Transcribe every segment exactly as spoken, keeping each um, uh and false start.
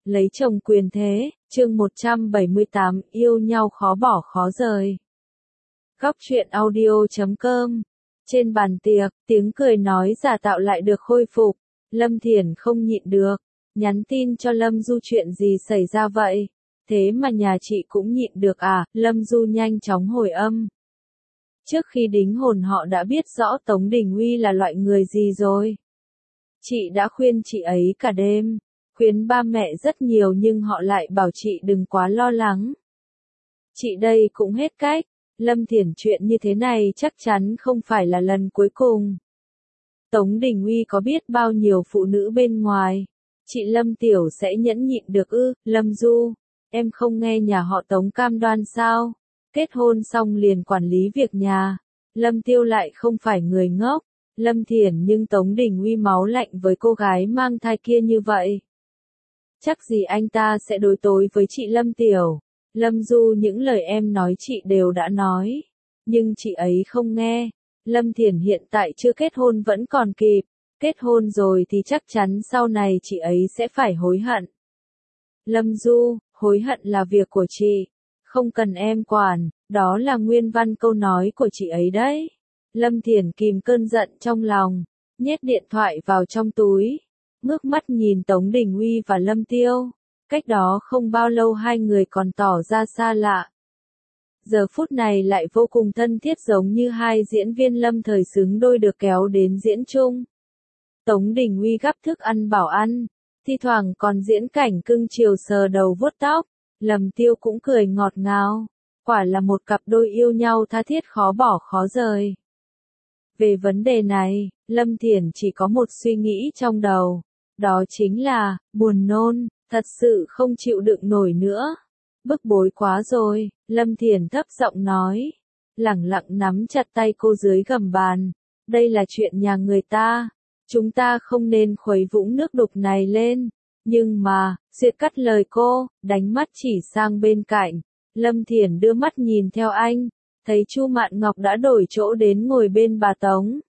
Lấy chồng quyền thế, chương một trăm bảy mươi tám, yêu nhau khó bỏ khó rời. Góc truyện audio chấm com. Trên bàn tiệc, tiếng cười nói giả tạo lại được khôi phục. Lâm Thiển không nhịn được, nhắn tin cho Lâm Du chuyện gì xảy ra vậy? Thế mà nhà chị cũng nhịn được à? Lâm Du nhanh chóng hồi âm. Trước khi đính hôn họ đã biết rõ Tống Đình Uy là loại người gì rồi. Chị đã khuyên chị ấy cả đêm, khuyên ba mẹ rất nhiều nhưng họ lại bảo chị đừng quá lo lắng. Chị đây cũng hết cách, Lâm Thiển chuyện như thế này chắc chắn không phải là lần cuối cùng. Tống Đình Uy có biết bao nhiêu phụ nữ bên ngoài, chị Lâm Tiểu sẽ nhẫn nhịn được ư? Lâm Du, em không nghe nhà họ Tống cam đoan sao? Kết hôn xong liền quản lý việc nhà. Lâm Tiêu lại không phải người ngốc. Lâm Thiển nhưng Tống Đình Uy máu lạnh với cô gái mang thai kia như vậy. Chắc gì anh ta sẽ đối tối với chị Lâm Tiểu. Lâm Du, những lời em nói chị đều đã nói. Nhưng chị ấy không nghe. Lâm Thiển hiện tại chưa kết hôn vẫn còn kịp. Kết hôn rồi thì chắc chắn sau này chị ấy sẽ phải hối hận. Lâm Du, hối hận là việc của chị. Không cần em quản, đó là nguyên văn câu nói của chị ấy đấy. Lâm Thiển kìm cơn giận trong lòng, nhét điện thoại vào trong túi, ngước mắt nhìn Tống Đình Uy và Lâm Tiêu. Cách đó không bao lâu hai người còn tỏ ra xa lạ. Giờ phút này lại vô cùng thân thiết giống như hai diễn viên lâm thời xứng đôi được kéo đến diễn chung. Tống Đình Uy gắp thức ăn bảo ăn, thi thoảng còn diễn cảnh cưng chiều sờ đầu vuốt tóc. Lâm Tiêu cũng cười ngọt ngào, quả là một cặp đôi yêu nhau tha thiết khó bỏ khó rời. Về vấn đề này, Lâm Thiển chỉ có một suy nghĩ trong đầu, đó chính là, buồn nôn, thật sự không chịu đựng nổi nữa. Bức bối quá rồi, Lâm Thiển thấp giọng nói, lẳng lặng nắm chặt tay cô dưới gầm bàn. Đây là chuyện nhà người ta, chúng ta không nên khuấy vũng nước đục này lên. Nhưng mà, Duyệt cắt lời cô, đánh mắt chỉ sang bên cạnh. Lâm Thiển đưa mắt nhìn theo anh, thấy Chu Mạn Ngọc đã đổi chỗ đến ngồi bên bà Tống.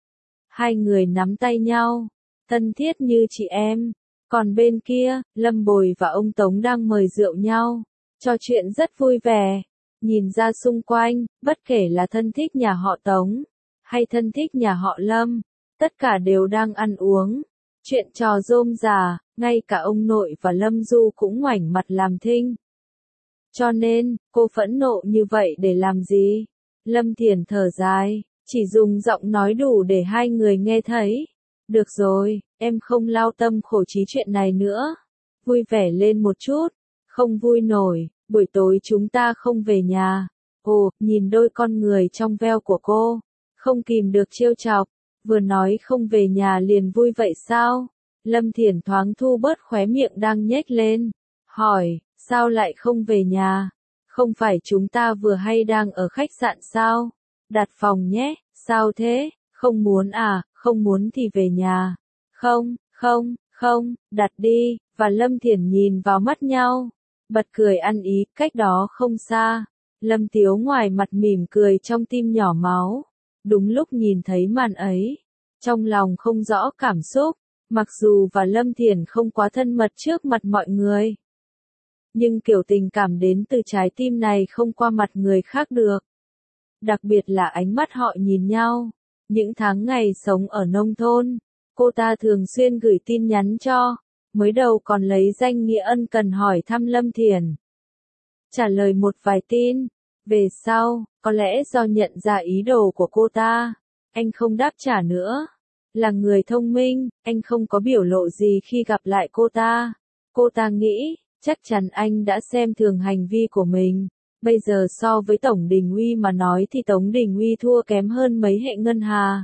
Hai người nắm tay nhau, thân thiết như chị em. Còn bên kia, Lâm Bồi và ông Tống đang mời rượu nhau, trò chuyện rất vui vẻ. Nhìn ra xung quanh, bất kể là thân thích nhà họ Tống, hay thân thích nhà họ Lâm, tất cả đều đang ăn uống. Chuyện trò rôm rả, ngay cả ông nội và Lâm Du cũng ngoảnh mặt làm thinh. Cho nên, cô phẫn nộ như vậy để làm gì? Lâm Thiển thở dài, chỉ dùng giọng nói đủ để hai người nghe thấy. Được rồi, em không lao tâm khổ trí chuyện này nữa. Vui vẻ lên một chút. Không vui nổi, buổi tối chúng ta không về nhà. Ồ, nhìn đôi con người trong veo của cô, không kìm được trêu chọc. Vừa nói không về nhà liền vui vậy sao? Lâm Thiển thoáng thu bớt khóe miệng đang nhếch lên. Hỏi, sao lại không về nhà? Không phải chúng ta vừa hay đang ở khách sạn sao? Đặt phòng nhé, sao thế? Không muốn à, không muốn thì về nhà. Không, không, không, đặt đi. Và Lâm Thiển nhìn vào mắt nhau, bật cười ăn ý, cách đó không xa. Lâm Tiếu ngoài mặt mỉm cười trong tim nhỏ máu. Đúng lúc nhìn thấy màn ấy, trong lòng không rõ cảm xúc, mặc dù và Lâm Thiển không quá thân mật trước mặt mọi người. Nhưng kiểu tình cảm đến từ trái tim này không qua mặt người khác được. Đặc biệt là ánh mắt họ nhìn nhau. Những tháng ngày sống ở nông thôn, cô ta thường xuyên gửi tin nhắn cho, mới đầu còn lấy danh nghĩa ân cần hỏi thăm Lâm Thiển. Trả lời một vài tin, về sau, có lẽ do nhận ra ý đồ của cô ta, anh không đáp trả nữa. Là người thông minh, anh không có biểu lộ gì khi gặp lại cô ta. Cô ta nghĩ, chắc chắn anh đã xem thường hành vi của mình. Bây giờ so với Tổng Đình Uy mà nói thì Tống Đình Uy thua kém hơn mấy hệ ngân hà.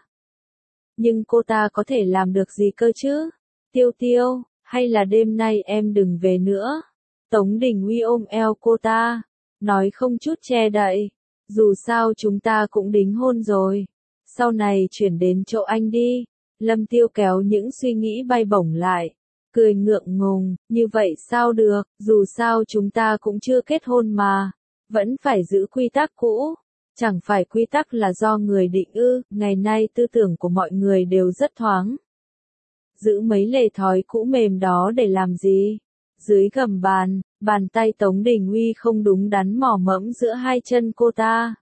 Nhưng cô ta có thể làm được gì cơ chứ? Tiêu Tiêu, hay là đêm nay em đừng về nữa? Tống Đình Uy ôm eo cô ta, nói không chút che đậy. Dù sao chúng ta cũng đính hôn rồi. Sau này chuyển đến chỗ anh đi. Lâm Tiêu kéo những suy nghĩ bay bổng lại. Cười ngượng ngùng, như vậy sao được, dù sao chúng ta cũng chưa kết hôn mà. Vẫn phải giữ quy tắc cũ. Chẳng phải quy tắc là do người định ư, ngày nay tư tưởng của mọi người đều rất thoáng. Giữ mấy lề thói cũ mềm đó để làm gì? Dưới gầm bàn, bàn tay Tống Đình Uy không đúng đắn mò mẫm giữa hai chân cô ta.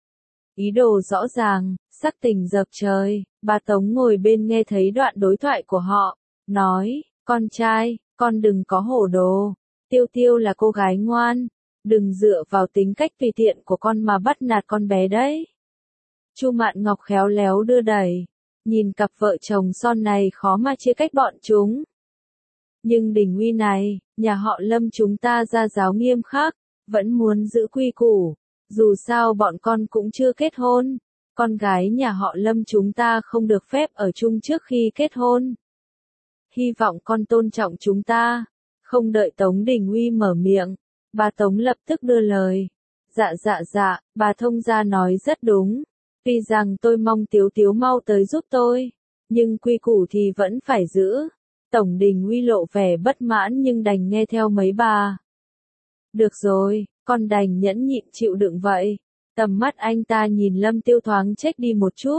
Ý đồ rõ ràng, sắc tình dập trời, bà Tống ngồi bên nghe thấy đoạn đối thoại của họ, nói, con trai, con đừng có hổ đồ, Tiêu Tiêu là cô gái ngoan, đừng dựa vào tính cách tùy tiện của con mà bắt nạt con bé đấy. Chu Mạn Ngọc khéo léo đưa đẩy, nhìn cặp vợ chồng son này khó mà chia cách bọn chúng. Nhưng Đình Uy này, nhà họ Lâm chúng ta ra giáo nghiêm khắc, vẫn muốn giữ quy củ, dù sao bọn con cũng chưa kết hôn, con gái nhà họ Lâm chúng ta không được phép ở chung trước khi kết hôn. Hy vọng con tôn trọng chúng ta. Không đợi Tống Đình Uy mở miệng, bà Tống lập tức đưa lời. Dạ dạ dạ, bà thông gia nói rất đúng. Tuy rằng tôi mong Tiếu Tiếu mau tới giúp tôi, nhưng quy củ thì vẫn phải giữ. Tổng Đình Uy lộ vẻ bất mãn nhưng đành nghe theo mấy bà. Được rồi, con đành nhẫn nhịn chịu đựng vậy. Tầm mắt anh ta nhìn Lâm Tiêu thoáng chếch đi một chút.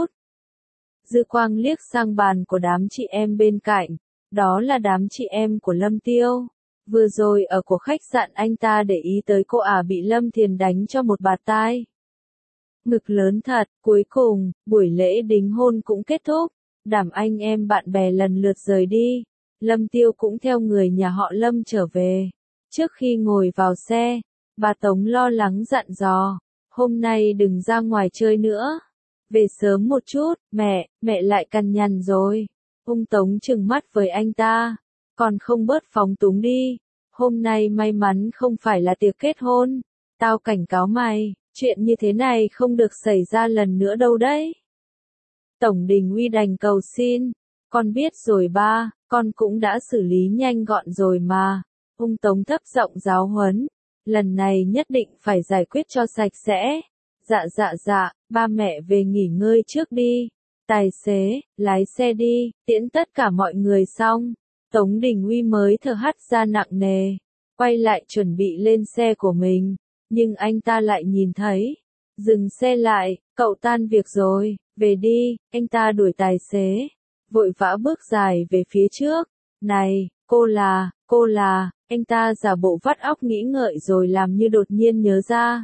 Dư quang liếc sang bàn của đám chị em bên cạnh, đó là đám chị em của Lâm Tiêu. Vừa rồi ở của khách sạn anh ta để ý tới cô ả bị Lâm Thiền đánh cho một bạt tai. Ngực lớn thật, cuối cùng, buổi lễ đính hôn cũng kết thúc, đảm anh em bạn bè lần lượt rời đi. Lâm Tiêu cũng theo người nhà họ Lâm trở về. Trước khi ngồi vào xe, bà Tống lo lắng dặn dò, hôm nay đừng ra ngoài chơi nữa. Về sớm một chút, mẹ, mẹ lại cằn nhằn rồi. Ông Tống trừng mắt với anh ta, còn không bớt phóng túng đi. Hôm nay may mắn không phải là tiệc kết hôn. Tao cảnh cáo mày, chuyện như thế này không được xảy ra lần nữa đâu đấy. Tổng Đình Uy đành cầu xin, con biết rồi ba, con cũng đã xử lý nhanh gọn rồi mà. Ông Tống thấp giọng giáo huấn, lần này nhất định phải giải quyết cho sạch sẽ. Dạ dạ dạ, ba mẹ về nghỉ ngơi trước đi. Tài xế, lái xe đi, tiễn tất cả mọi người xong. Tống Đình Uy mới thở hắt ra nặng nề, quay lại chuẩn bị lên xe của mình, nhưng anh ta lại nhìn thấy. Dừng xe lại, cậu tan việc rồi, về đi, anh ta đuổi tài xế, vội vã bước dài về phía trước. Này, cô là, cô là, anh ta giả bộ vắt óc nghĩ ngợi rồi làm như đột nhiên nhớ ra.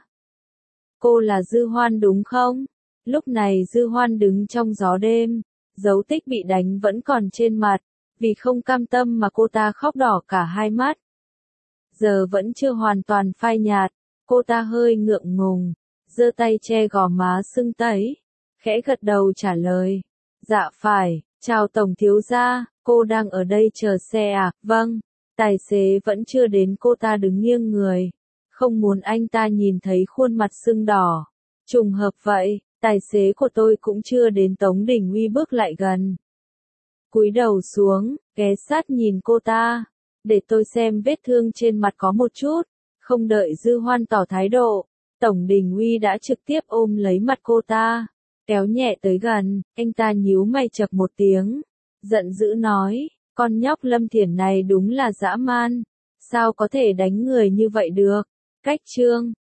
Cô là Dư Hoan đúng không? Lúc này Dư Hoan đứng trong gió đêm, dấu tích bị đánh vẫn còn trên mặt, vì không cam tâm mà cô ta khóc đỏ cả hai mắt. Giờ vẫn chưa hoàn toàn phai nhạt, cô ta hơi ngượng ngùng, giơ tay che gò má sưng tấy, khẽ gật đầu trả lời. Dạ phải, chào Tổng thiếu gia, cô đang ở đây chờ xe à? Vâng, tài xế vẫn chưa đến, cô ta đứng nghiêng người, không muốn anh ta nhìn thấy khuôn mặt sưng đỏ. Trùng hợp vậy, tài xế của tôi cũng chưa đến. Tống Đình Uy bước lại gần, cúi đầu xuống, ghé sát nhìn cô ta, để tôi xem vết thương trên mặt có một chút. Không đợi Dư Hoan tỏ thái độ, Tổng Đình Uy đã trực tiếp ôm lấy mặt cô ta, kéo nhẹ tới gần. Anh ta nhíu mày chập một tiếng, giận dữ nói, con nhóc Lâm Thiển này đúng là dã man, sao có thể đánh người như vậy được. Cách chương